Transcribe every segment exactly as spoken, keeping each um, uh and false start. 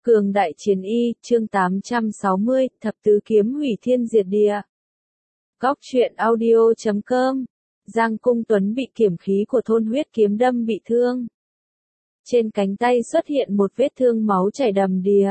Cường đại chiến y, chương tám trăm sáu mươi, thập tứ kiếm hủy thiên diệt địa. Góc truyện audio chấm com. Giang Cung Tuấn bị kiểm khí của thôn huyết kiếm đâm bị thương. Trên cánh tay xuất hiện một vết thương máu chảy đầm đìa.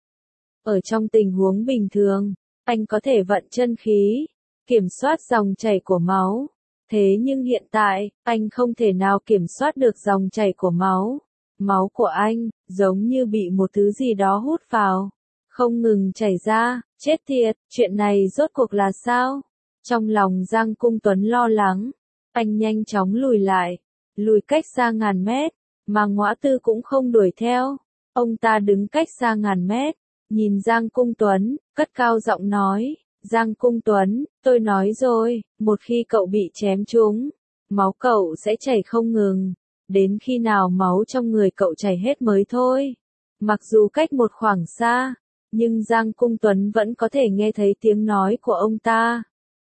Ở trong tình huống bình thường, anh có thể vận chân khí, kiểm soát dòng chảy của máu. Thế nhưng hiện tại, anh không thể nào kiểm soát được dòng chảy của máu. Máu của anh, giống như bị một thứ gì đó hút vào, không ngừng chảy ra, chết tiệt, chuyện này rốt cuộc là sao? Trong lòng Giang Cung Tuấn lo lắng, anh nhanh chóng lùi lại, lùi cách xa ngàn mét, mà Ngõa Tư cũng không đuổi theo. Ông ta đứng cách xa ngàn mét, nhìn Giang Cung Tuấn, cất cao giọng nói, Giang Cung Tuấn, tôi nói rồi, một khi cậu bị chém trúng, máu cậu sẽ chảy không ngừng. Đến khi nào máu trong người cậu chảy hết mới thôi. Mặc dù cách một khoảng xa, nhưng Giang Cung Tuấn vẫn có thể nghe thấy tiếng nói của ông ta.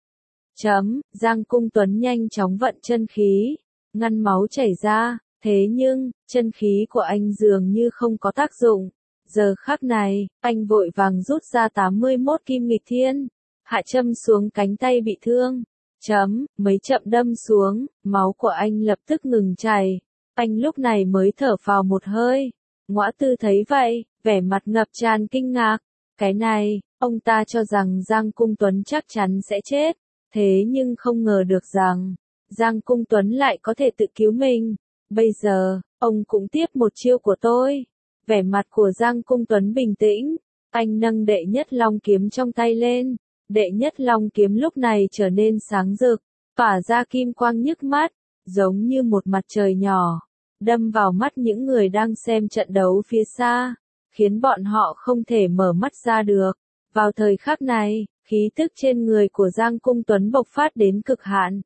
Chấm, Giang Cung Tuấn nhanh chóng vận chân khí, ngăn máu chảy ra, thế nhưng, chân khí của anh dường như không có tác dụng. Giờ khắc này, anh vội vàng rút ra tám mươi mốt kim nghịch thiên, hạ châm xuống cánh tay bị thương. Chấm, mấy chậm đâm xuống, máu của anh lập tức ngừng chảy. Anh lúc này mới thở phào một hơi. Ngõa Tư thấy vậy, vẻ mặt ngập tràn kinh ngạc. Cái này, ông ta cho rằng Giang Cung Tuấn chắc chắn sẽ chết. Thế nhưng không ngờ được rằng, Giang Cung Tuấn lại có thể tự cứu mình. Bây giờ, ông cũng tiếp một chiêu của tôi. Vẻ mặt của Giang Cung Tuấn bình tĩnh. Anh nâng đệ nhất long kiếm trong tay lên. Đệ nhất long kiếm lúc này trở nên sáng rực, tỏa ra kim quang nhức mắt, giống như một mặt trời nhỏ, đâm vào mắt những người đang xem trận đấu phía xa, khiến bọn họ không thể mở mắt ra được. Vào thời khắc này, khí tức trên người của Giang Cung Tuấn bộc phát đến cực hạn.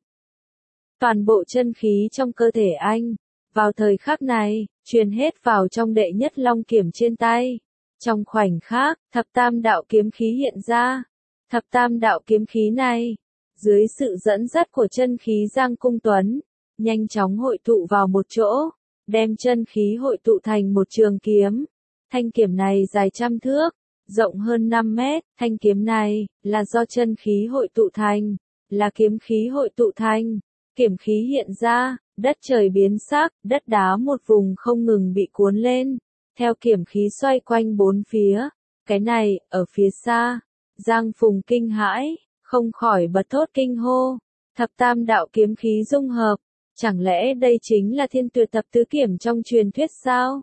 Toàn bộ chân khí trong cơ thể anh, vào thời khắc này, truyền hết vào trong đệ nhất long kiếm trên tay. Trong khoảnh khắc, thập tam đạo kiếm khí hiện ra. Thập tam đạo kiếm khí này, dưới sự dẫn dắt của chân khí Giang Cung Tuấn, nhanh chóng hội tụ vào một chỗ, đem chân khí hội tụ thành một trường kiếm. Thanh kiếm này dài trăm thước, rộng hơn năm mét, thanh kiếm này là do chân khí hội tụ thành, là kiếm khí hội tụ thành. Kiếm khí hiện ra, đất trời biến sắc, đất đá một vùng không ngừng bị cuốn lên, theo kiếm khí xoay quanh bốn phía. Cái này, ở phía xa, Giang Phùng kinh hãi, không khỏi bật thốt kinh hô. Thập tam đạo kiếm khí dung hợp, chẳng lẽ đây chính là thiên tuyệt thập tứ kiếm trong truyền thuyết sao?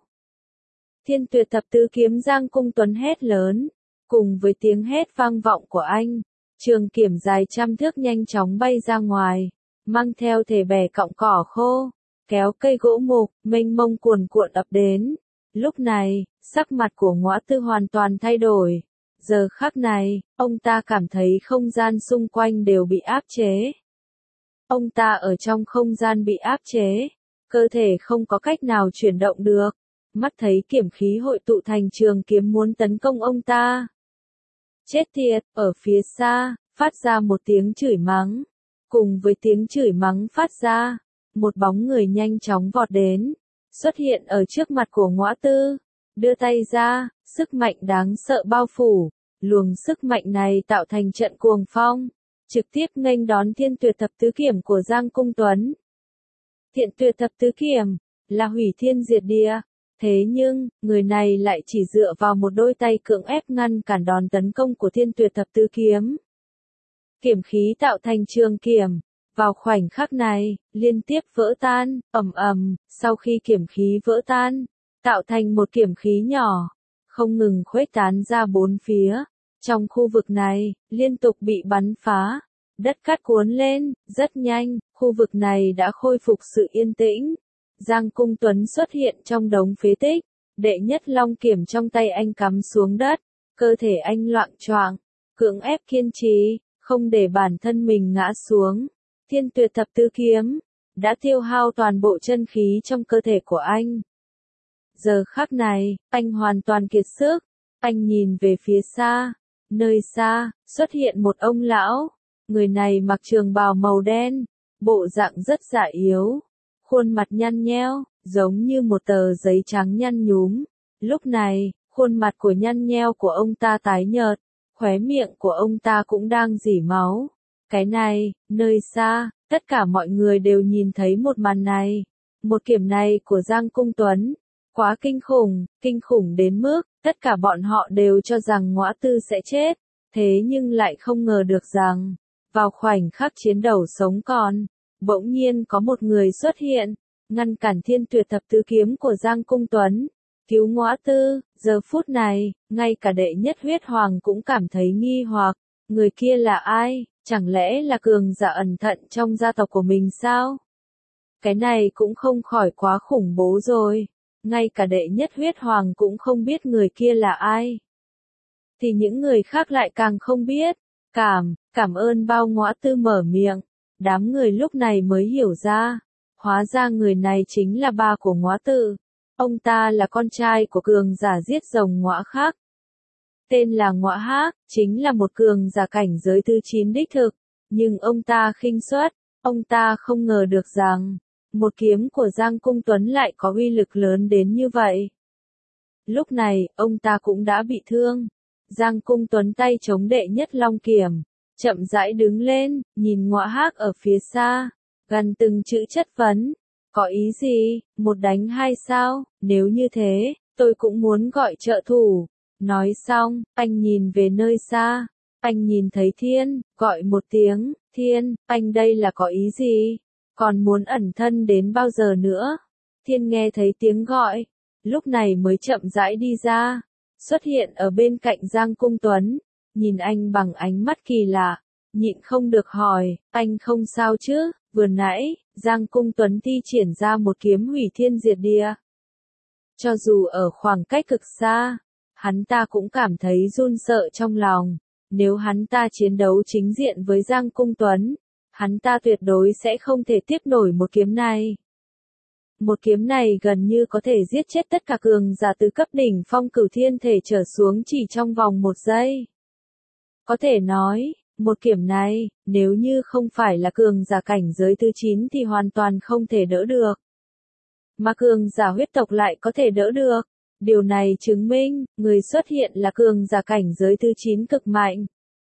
Thiên tuyệt thập tứ kiếm, Giang Cung Tuấn hét lớn, cùng với tiếng hét vang vọng của anh, trường kiếm dài trăm thước nhanh chóng bay ra ngoài, mang theo thể bè cọng cỏ khô, kéo cây gỗ mục, mênh mông cuồn cuộn ập đến. Lúc này, sắc mặt của Ngõa Tư hoàn toàn thay đổi. Giờ khắc này, ông ta cảm thấy không gian xung quanh đều bị áp chế. Ông ta ở trong không gian bị áp chế, cơ thể không có cách nào chuyển động được. Mắt thấy kiếm khí hội tụ thành trường kiếm muốn tấn công ông ta. Chết tiệt, ở phía xa, phát ra một tiếng chửi mắng. Cùng với tiếng chửi mắng phát ra, một bóng người nhanh chóng vọt đến, xuất hiện ở trước mặt của Ngõa Tư. Đưa tay ra, sức mạnh đáng sợ bao phủ, luồng sức mạnh này tạo thành trận cuồng phong, trực tiếp nghênh đón thiên tuyệt thập tứ kiếm của Giang Cung Tuấn. Thiên tuyệt thập tứ kiếm là hủy thiên diệt địa, thế nhưng, người này lại chỉ dựa vào một đôi tay cưỡng ép ngăn cản đòn tấn công của thiên tuyệt thập tứ kiếm. Kiếm khí tạo thành trường kiếm, vào khoảnh khắc này, liên tiếp vỡ tan, ầm ầm, sau khi kiếm khí vỡ tan, tạo thành một kiếm khí nhỏ, không ngừng khuếch tán ra bốn phía. Trong khu vực này, liên tục bị bắn phá, đất cát cuốn lên, rất nhanh, khu vực này đã khôi phục sự yên tĩnh. Giang Cung Tuấn xuất hiện trong đống phế tích, đệ nhất long kiếm trong tay anh cắm xuống đất, cơ thể anh loạng choạng, cưỡng ép kiên trì, không để bản thân mình ngã xuống. Thiên tuyệt thập tứ kiếm đã tiêu hao toàn bộ chân khí trong cơ thể của anh. Giờ khắc này, anh hoàn toàn kiệt sức, anh nhìn về phía xa, nơi xa, xuất hiện một ông lão, người này mặc trường bào màu đen, bộ dạng rất già yếu, khuôn mặt nhăn nheo, giống như một tờ giấy trắng nhăn nhúm. Lúc này, Khuôn mặt của nhăn nheo của ông ta tái nhợt, khóe miệng của ông ta cũng đang rỉ máu. Cái này, nơi xa, tất cả mọi người đều nhìn thấy một màn này. Một kiếm này của Giang Cung Tuấn, quá kinh khủng, kinh khủng đến mức, tất cả bọn họ đều cho rằng Ngõa Tư sẽ chết. Thế nhưng lại không ngờ được rằng, vào khoảnh khắc chiến đấu sống còn, bỗng nhiên có một người xuất hiện, ngăn cản thiên tuyệt thập tứ kiếm của Giang Cung Tuấn, cứu Ngõa Tư. Giờ phút này, ngay cả đệ nhất huyết hoàng cũng cảm thấy nghi hoặc, người kia là ai, chẳng lẽ là cường giả ẩn thận trong gia tộc của mình sao? Cái này cũng không khỏi quá khủng bố rồi, ngay cả đệ nhất huyết hoàng cũng không biết người kia là ai. Thì những người khác lại càng không biết. Cảm, cảm ơn bao. Ngõa Tư mở miệng, đám người lúc này mới hiểu ra, hóa ra người này chính là ba của Ngõa Tư. Ông ta là con trai của cường giả giết rồng Ngõa Khắc. Tên là Ngõa Hác, chính là một cường giả cảnh giới thứ chín đích thực, nhưng ông ta khinh suất, ông ta không ngờ được rằng, một kiếm của Giang Cung Tuấn lại có uy lực lớn đến như vậy. Lúc này, ông ta cũng đã bị thương. Giang Cung Tuấn tay chống đệ nhất long kiếm, chậm rãi đứng lên, nhìn Ngõa Hác ở phía xa, gần từng chữ chất vấn. Có ý gì, một đánh hai sao, nếu như thế, tôi cũng muốn gọi trợ thủ. Nói xong, anh nhìn về nơi xa, anh nhìn thấy Thiên, gọi một tiếng, Thiên, anh đây là có ý gì? Còn muốn ẩn thân đến bao giờ nữa? Thiên nghe thấy tiếng gọi, lúc này mới chậm rãi đi ra, xuất hiện ở bên cạnh Giang Cung Tuấn, nhìn anh bằng ánh mắt kỳ lạ, nhịn không được hỏi, anh không sao chứ? Vừa nãy, Giang Cung Tuấn thi triển ra một kiếm hủy thiên diệt địa. Cho dù ở khoảng cách cực xa, hắn ta cũng cảm thấy run sợ trong lòng. Nếu hắn ta chiến đấu chính diện với Giang Cung Tuấn, hắn ta tuyệt đối sẽ không thể tiếp nổi một kiếm này. Một kiếm này gần như có thể giết chết tất cả cường giả từ cấp đỉnh phong cửu thiên thể trở xuống chỉ trong vòng một giây. Có thể nói, một kiếm này, nếu như không phải là cường giả cảnh giới thứ chín thì hoàn toàn không thể đỡ được. Mà cường giả huyết tộc lại có thể đỡ được. Điều này chứng minh, người xuất hiện là cường giả cảnh giới thứ chín cực mạnh.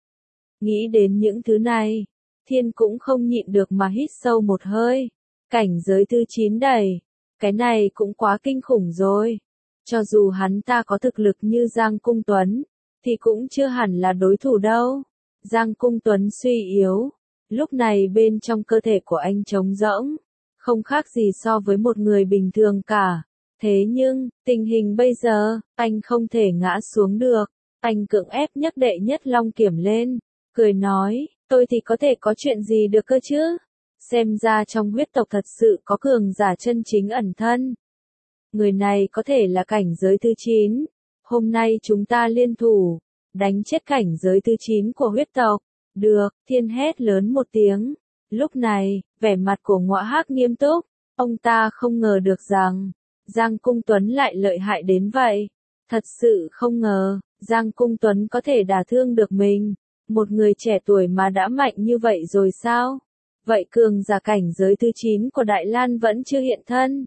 Nghĩ đến những thứ này, Thiên cũng không nhịn được mà hít sâu một hơi. Cảnh giới thứ chín đầy, cái này cũng quá kinh khủng rồi. Cho dù hắn ta có thực lực như Giang Cung Tuấn, thì cũng chưa hẳn là đối thủ đâu. Giang Cung Tuấn suy yếu, lúc này bên trong cơ thể của anh trống rỗng, không khác gì so với một người bình thường cả. Thế nhưng, tình hình bây giờ, anh không thể ngã xuống được. Anh cưỡng ép nhấc đệ nhất long kiếm lên, cười nói, tôi thì có thể có chuyện gì được cơ chứ? Xem ra trong huyết tộc thật sự có cường giả chân chính ẩn thân. Người này có thể là cảnh giới thứ chín. Hôm nay chúng ta liên thủ, đánh chết cảnh giới thứ chín của huyết tộc. Được, Thiên hét lớn một tiếng. Lúc này, vẻ mặt của Ngõa Hác nghiêm túc. Ông ta không ngờ được rằng, Giang Cung Tuấn lại lợi hại đến vậy. Thật sự không ngờ, Giang Cung Tuấn có thể đả thương được mình. Một người trẻ tuổi mà đã mạnh như vậy rồi sao? Vậy cường giả cảnh giới thứ chín của Đại Lan vẫn chưa hiện thân.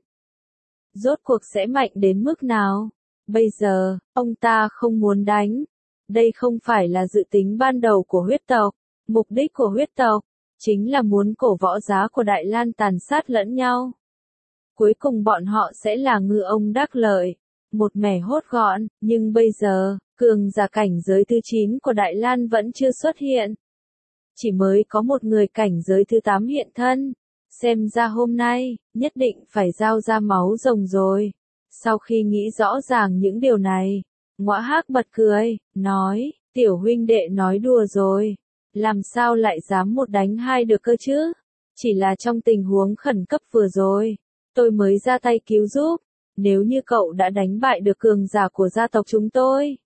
Rốt cuộc sẽ mạnh đến mức nào? Bây giờ, ông ta không muốn đánh. Đây không phải là dự tính ban đầu của huyết tộc. Mục đích của huyết tộc, chính là muốn cổ võ giá của Đại Lan tàn sát lẫn nhau. Cuối cùng bọn họ sẽ là ngư ông đắc lợi, một mẻ hốt gọn, nhưng bây giờ, cường giả cảnh giới thứ chín của Đại Lan vẫn chưa xuất hiện. Chỉ mới có một người cảnh giới thứ tám hiện thân, xem ra hôm nay, nhất định phải giao ra máu rồng rồi. Sau khi nghĩ rõ ràng những điều này, Ngõa Hác bật cười, nói, tiểu huynh đệ nói đùa rồi, làm sao lại dám một đánh hai được cơ chứ? Chỉ là trong tình huống khẩn cấp vừa rồi, tôi mới ra tay cứu giúp, nếu như cậu đã đánh bại được cường giả của gia tộc chúng tôi.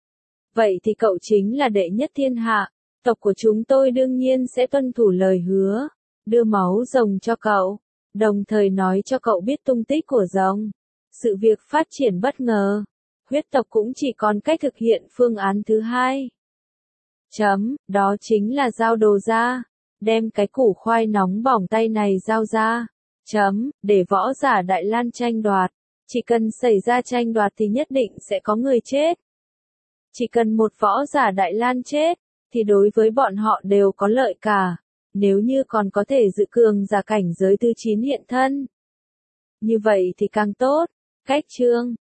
Vậy thì cậu chính là đệ nhất thiên hạ, tộc của chúng tôi đương nhiên sẽ tuân thủ lời hứa, đưa máu rồng cho cậu, đồng thời nói cho cậu biết tung tích của rồng. Sự việc phát triển bất ngờ, huyết tộc cũng chỉ còn cách thực hiện phương án thứ hai. Chấm, đó chính là giao đồ ra, đem cái củ khoai nóng bỏng tay này giao ra. Chấm, để võ giả Đại Lan tranh đoạt. Chỉ cần xảy ra tranh đoạt thì nhất định sẽ có người chết. Chỉ cần một võ giả Đại Lan chết, thì đối với bọn họ đều có lợi cả. Nếu như còn có thể dự cường giả cảnh giới thứ chín hiện thân, như vậy thì càng tốt. Cách chương